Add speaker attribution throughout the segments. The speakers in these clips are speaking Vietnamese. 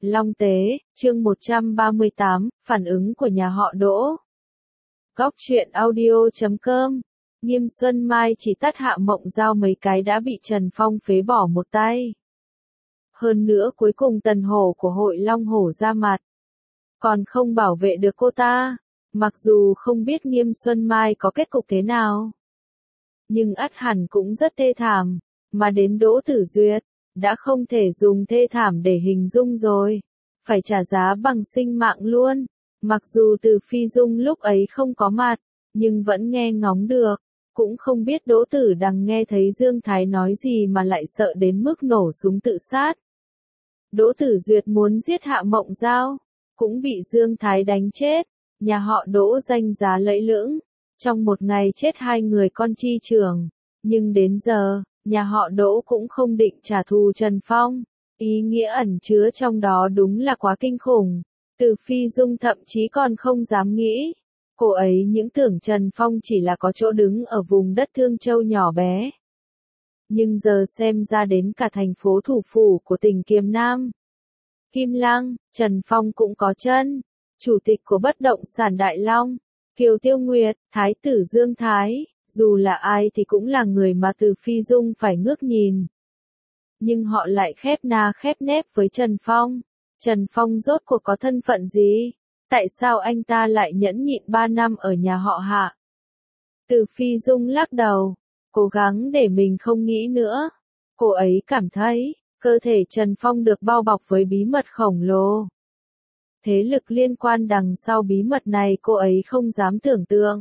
Speaker 1: Long Tế, chương 138, phản ứng của nhà họ Đỗ. Góc truyện audio.com. Nghiêm Xuân Mai chỉ tát Hạ Mộng Giao mấy cái đã bị Trần Phong phế bỏ một tay. Hơn nữa cuối cùng Tần Hổ của hội Long Hổ ra mặt. Còn không bảo vệ được cô ta. Mặc dù không biết Nghiêm Xuân Mai có kết cục thế nào. Nhưng ắt hẳn cũng rất thê thảm. Mà đến Đỗ Tử Duyệt, đã không thể dùng thê thảm để hình dung rồi. Phải trả giá bằng sinh mạng luôn. Mặc dù Từ Phi Dung lúc ấy không có mặt, nhưng vẫn nghe ngóng được. Cũng không biết Đỗ Tử Đằng nghe thấy Dương Thái nói gì mà lại sợ đến mức nổ súng tự sát. Đỗ Tử Duyệt muốn giết Hạ Mộng Giao, cũng bị Dương Thái đánh chết. Nhà họ Đỗ danh giá lẫy lững, trong một ngày chết 2 người con chi trưởng. Nhưng đến giờ, nhà họ Đỗ cũng không định trả thù Trần Phong. Ý nghĩa ẩn chứa trong đó đúng là quá kinh khủng. Từ Phi Dung thậm chí còn không dám nghĩ. Cô ấy những tưởng Trần Phong chỉ là có chỗ đứng ở vùng đất Thương Châu nhỏ bé. Nhưng giờ xem ra đến cả thành phố thủ phủ của tỉnh Kiềm Nam. Kim Lăng, Trần Phong cũng có chân. Chủ tịch của bất động sản Đại Long, Kiều Tiêu Nguyệt, Thái tử Dương Thái, dù là ai thì cũng là người mà Từ Phi Dung phải ngước nhìn. Nhưng họ lại khép na khép nép với Trần Phong. Trần Phong rốt cuộc có thân phận gì? Tại sao anh ta lại nhẫn nhịn 3 năm ở nhà họ Hạ? Từ Phi Dung lắc đầu, cố gắng để mình không nghĩ nữa. Cô ấy cảm thấy, cơ thể Trần Phong được bao bọc với bí mật khổng lồ. Thế lực liên quan đằng sau bí mật này cô ấy không dám tưởng tượng.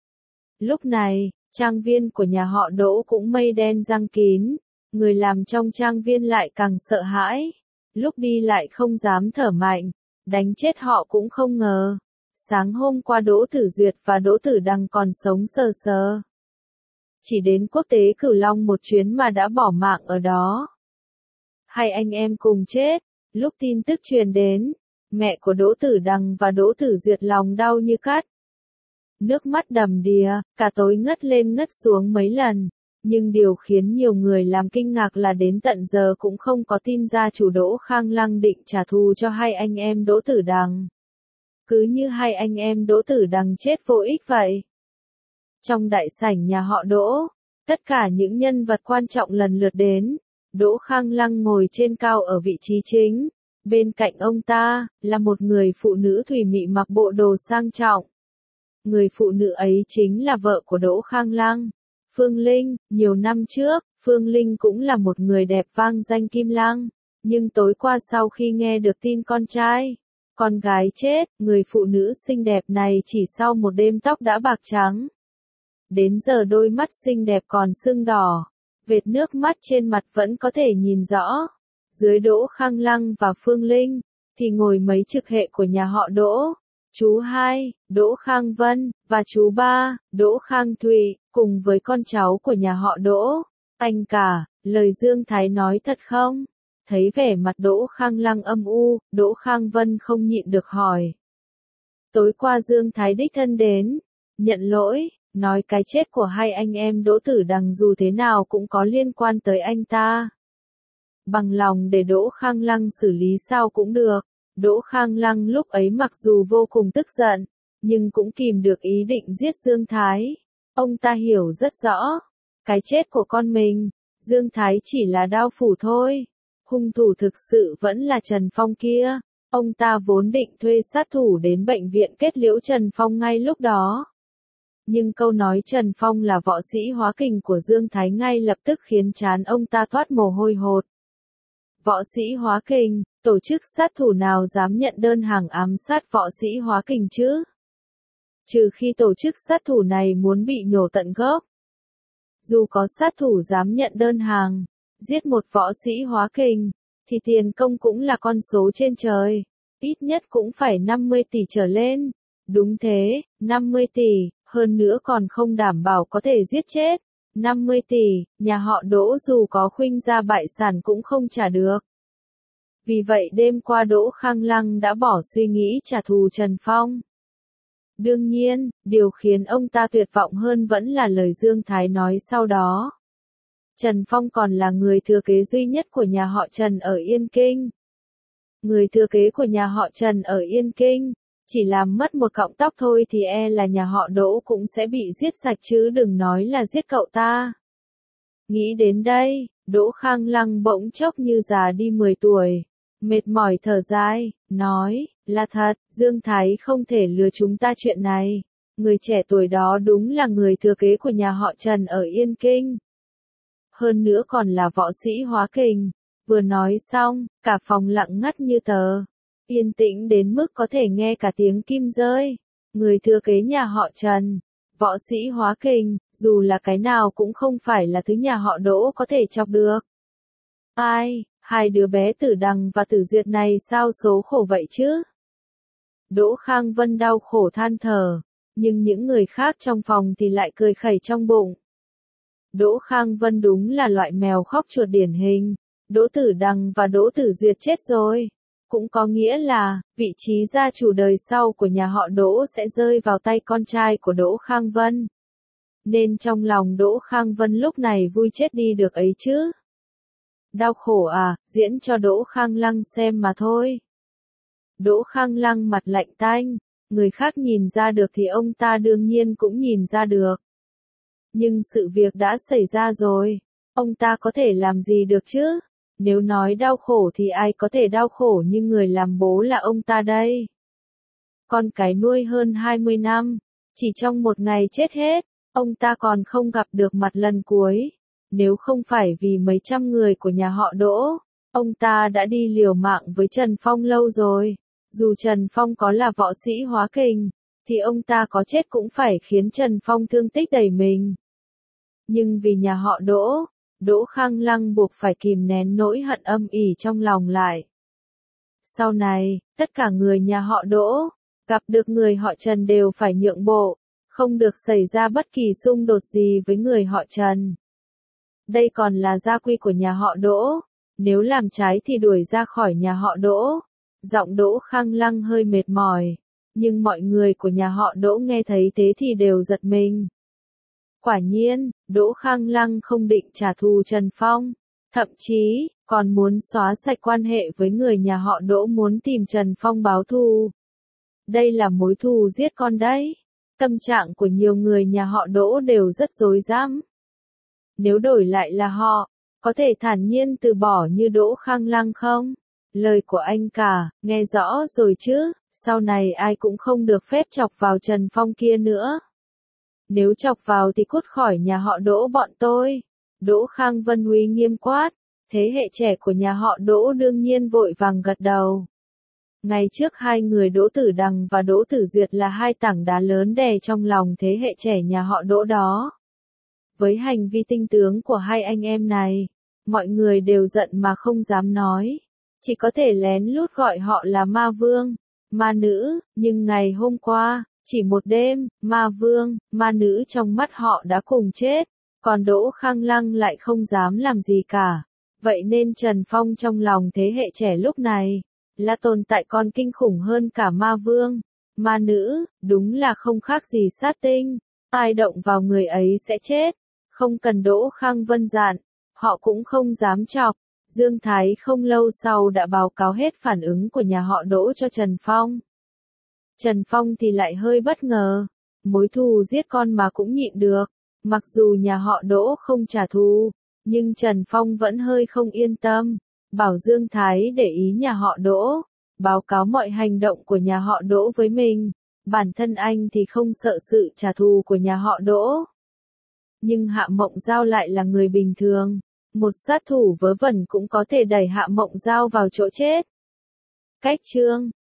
Speaker 1: Lúc này, trang viên của nhà họ Đỗ cũng mây đen giăng kín. Người làm trong trang viên lại càng sợ hãi. Lúc đi lại không dám thở mạnh. Đánh chết họ cũng không ngờ. Sáng hôm qua Đỗ Tử Duyệt và Đỗ Tử Đằng còn sống sờ sờ. Chỉ đến quốc tế Cửu Long một chuyến mà đã bỏ mạng ở đó. 2 anh em cùng chết. Lúc tin tức truyền đến, mẹ của Đỗ Tử Đằng và Đỗ Tử Duyệt lòng đau như cắt. Nước mắt đầm đìa, cả tối ngất lên ngất xuống mấy lần. Nhưng điều khiến nhiều người làm kinh ngạc là đến tận giờ cũng không có tin gia chủ Đỗ Khang Lăng định trả thù cho 2 anh em Đỗ Tử Đằng. Cứ như 2 anh em Đỗ Tử Đằng chết vô ích vậy. Trong đại sảnh nhà họ Đỗ, tất cả những nhân vật quan trọng lần lượt đến. Đỗ Khang Lăng ngồi trên cao ở vị trí chính. Bên cạnh ông ta, là một người phụ nữ thùy mị mặc bộ đồ sang trọng. Người phụ nữ ấy chính là vợ của Đỗ Khang Lăng, Phương Linh. Nhiều năm trước, Phương Linh cũng là một người đẹp vang danh Kim Lăng. Nhưng tối qua sau khi nghe được tin con gái chết, người phụ nữ xinh đẹp này chỉ sau một đêm tóc đã bạc trắng. Đến giờ đôi mắt xinh đẹp còn sưng đỏ. Vệt nước mắt trên mặt vẫn có thể nhìn rõ. Dưới Đỗ Khang Lăng và Phương Linh, thì ngồi mấy trực hệ của nhà họ Đỗ. Chú 2, Đỗ Khang Vân, và chú 3, Đỗ Khang Thụy, cùng với con cháu của nhà họ Đỗ. Anh cả, lời Dương Thái nói thật không? Thấy vẻ mặt Đỗ Khang Lăng âm u, Đỗ Khang Vân không nhịn được hỏi. Tối qua Dương Thái đích thân đến, nhận lỗi, nói cái chết của 2 anh em Đỗ Tử Đằng dù thế nào cũng có liên quan tới anh ta. Bằng lòng để Đỗ Khang Lăng xử lý sao cũng được. Đỗ Khang Lăng lúc ấy mặc dù vô cùng tức giận, nhưng cũng kìm được ý định giết Dương Thái. Ông ta hiểu rất rõ, cái chết của con mình, Dương Thái chỉ là đao phủ thôi. Hung thủ thực sự vẫn là Trần Phong kia. Ông ta vốn định thuê sát thủ đến bệnh viện kết liễu Trần Phong ngay lúc đó. Nhưng câu nói Trần Phong là võ sĩ hóa kình của Dương Thái ngay lập tức khiến trán ông ta toát mồ hôi hột. Võ sĩ hóa kình, tổ chức sát thủ nào dám nhận đơn hàng ám sát võ sĩ hóa kình chứ? Trừ khi tổ chức sát thủ này muốn bị nhổ tận gốc. Dù có sát thủ dám nhận đơn hàng, giết một võ sĩ hóa kình, thì tiền công cũng là con số trên trời. Ít nhất cũng phải 50 tỷ trở lên. Đúng thế, 50 tỷ, hơn nữa còn không đảm bảo có thể giết chết. 50 tỷ, nhà họ Đỗ dù có khuynh ra bại sản cũng không trả được. Vì vậy đêm qua Đỗ Khang Lăng đã bỏ suy nghĩ trả thù Trần Phong. Đương nhiên, điều khiến ông ta tuyệt vọng hơn vẫn là lời Dương Thái nói sau đó. Trần Phong còn là người thừa kế duy nhất của nhà họ Trần ở Yên Kinh. Người thừa kế của nhà họ Trần ở Yên Kinh, chỉ làm mất một cọng tóc thôi thì e là nhà họ Đỗ cũng sẽ bị giết sạch chứ đừng nói là giết cậu ta. Nghĩ đến đây, Đỗ Khang Lăng bỗng chốc như già đi 10 tuổi. Mệt mỏi thở dài, nói, là thật, Dương Thái không thể lừa chúng ta chuyện này. Người trẻ tuổi đó đúng là người thừa kế của nhà họ Trần ở Yên Kinh. Hơn nữa còn là võ sĩ hóa kình. Vừa nói xong, cả phòng lặng ngắt như tờ. Yên tĩnh đến mức có thể nghe cả tiếng kim rơi. Người thừa kế nhà họ Trần, võ sĩ hóa kình, dù là cái nào cũng không phải là thứ nhà họ Đỗ có thể chọc được. Ai, hai đứa bé Tử Đằng và Tử Duyệt này sao số khổ vậy chứ? Đỗ Khang Vân đau khổ than thở, nhưng những người khác trong phòng thì lại cười khẩy trong bụng. Đỗ Khang Vân đúng là loại mèo khóc chuột điển hình. Đỗ Tử Đằng và Đỗ Tử Duyệt chết rồi. Cũng có nghĩa là, vị trí gia chủ đời sau của nhà họ Đỗ sẽ rơi vào tay con trai của Đỗ Khang Vân. Nên trong lòng Đỗ Khang Vân lúc này vui chết đi được ấy chứ. Đau khổ à, diễn cho Đỗ Khang Lăng xem mà thôi. Đỗ Khang Lăng mặt lạnh tanh, người khác nhìn ra được thì ông ta đương nhiên cũng nhìn ra được. Nhưng sự việc đã xảy ra rồi, ông ta có thể làm gì được chứ? Nếu nói đau khổ thì ai có thể đau khổ như người làm bố là ông ta đây. Con cái nuôi hơn 20 năm, chỉ trong một ngày chết hết, ông ta còn không gặp được mặt lần cuối. Nếu không phải vì mấy trăm người của nhà họ Đỗ, ông ta đã đi liều mạng với Trần Phong lâu rồi. Dù Trần Phong có là võ sĩ hóa kình, thì ông ta có chết cũng phải khiến Trần Phong thương tích đầy mình. Nhưng vì nhà họ Đỗ, Đỗ Khang Lăng buộc phải kìm nén nỗi hận âm ỉ trong lòng lại. Sau này, tất cả người nhà họ Đỗ, gặp được người họ Trần đều phải nhượng bộ, không được xảy ra bất kỳ xung đột gì với người họ Trần. Đây còn là gia quy của nhà họ Đỗ, nếu làm trái thì đuổi ra khỏi nhà họ Đỗ. Giọng Đỗ Khang Lăng hơi mệt mỏi, nhưng mọi người của nhà họ Đỗ nghe thấy thế thì đều giật mình. Quả nhiên, Đỗ Khang Lăng không định trả thù Trần Phong, thậm chí, còn muốn xóa sạch quan hệ với người nhà họ Đỗ muốn tìm Trần Phong báo thù. Đây là mối thù giết con đấy. Tâm trạng của nhiều người nhà họ Đỗ đều rất rối rắm. Nếu đổi lại là họ, có thể thản nhiên từ bỏ như Đỗ Khang Lăng không? Lời của anh cả, nghe rõ rồi chứ, sau này ai cũng không được phép chọc vào Trần Phong kia nữa. Nếu chọc vào thì cút khỏi nhà họ Đỗ bọn tôi. Đỗ Khang Vân uy nghiêm quát, thế hệ trẻ của nhà họ Đỗ đương nhiên vội vàng gật đầu. Ngày trước hai người Đỗ Tử Đằng và Đỗ Tử Duyệt là hai tảng đá lớn đè trong lòng thế hệ trẻ nhà họ Đỗ đó. Với hành vi tinh tướng của hai anh em này, mọi người đều giận mà không dám nói. Chỉ có thể lén lút gọi họ là ma vương, ma nữ, nhưng ngày hôm qua, chỉ một đêm, ma vương, ma nữ trong mắt họ đã cùng chết, còn Đỗ Khang Lăng lại không dám làm gì cả. Vậy nên Trần Phong trong lòng thế hệ trẻ lúc này, là tồn tại còn kinh khủng hơn cả ma vương, ma nữ, đúng là không khác gì sát tinh, ai động vào người ấy sẽ chết, không cần Đỗ Khang Vân dặn, họ cũng không dám chọc. Dương Thái không lâu sau đã báo cáo hết phản ứng của nhà họ Đỗ cho Trần Phong. Trần Phong thì lại hơi bất ngờ, mối thù giết con mà cũng nhịn được, mặc dù nhà họ Đỗ không trả thù, nhưng Trần Phong vẫn hơi không yên tâm, bảo Dương Thái để ý nhà họ Đỗ, báo cáo mọi hành động của nhà họ Đỗ với mình, bản thân anh thì không sợ sự trả thù của nhà họ Đỗ. Nhưng Hạ Mộng Giao lại là người bình thường. Một sát thủ vớ vẩn cũng có thể đẩy Hạ Mộng Giao vào chỗ chết. Cách chương